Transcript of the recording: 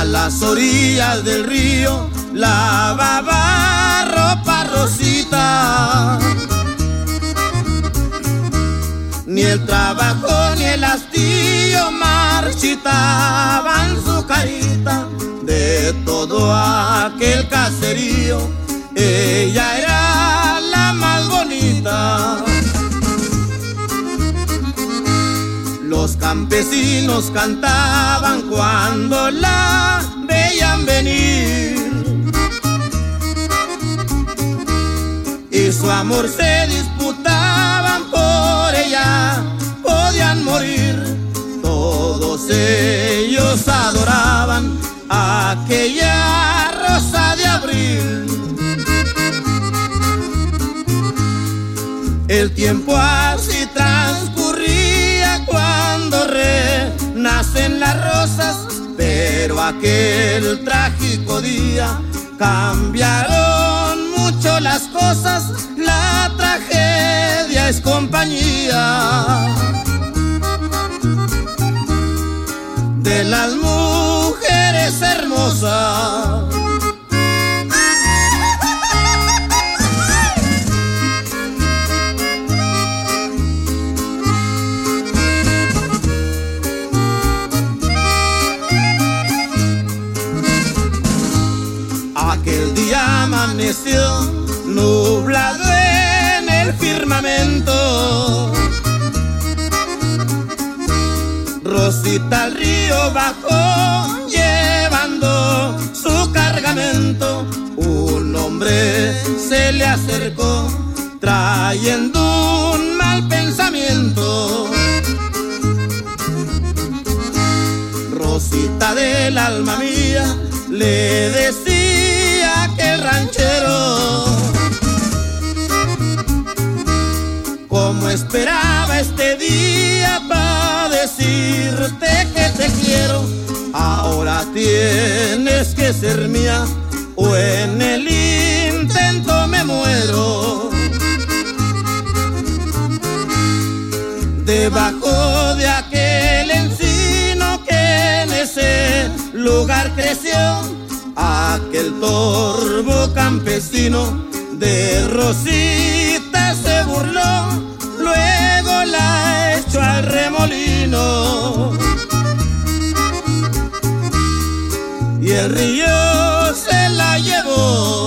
las orillas del río lavaba ropa Rosita. Ni el trabajo ni el hastío marchitaban su carita. De todo aquel caserío, ella era la más bonita. Los campesinos cantaban cuando la veían venir, y su amor se disputaban por ella, podían morir. Todos ellos adoraban a aquella rosa de abril. El tiempo así transcurría cuando renacen las rosas, pero aquel trágico día cambiaron mucho las cosas. La tragedia es compañía de las mujeres hermosas. Aquel día amaneció nublado en el firmamento. Rosita al río bajó llevando su cargamento. Un hombre se le acercó trayendo un mal pensamiento. Rosita del alma mía, le decía aquel ranchero, como esperaba este día para decirte que te quiero. Ahora tienes que ser mía o en el intento me muero. Debajo de aquel encino que en ese lugar creció, aquel torvo campesino de Rosita se burló, luego la echó al remolino y el río se la llevó.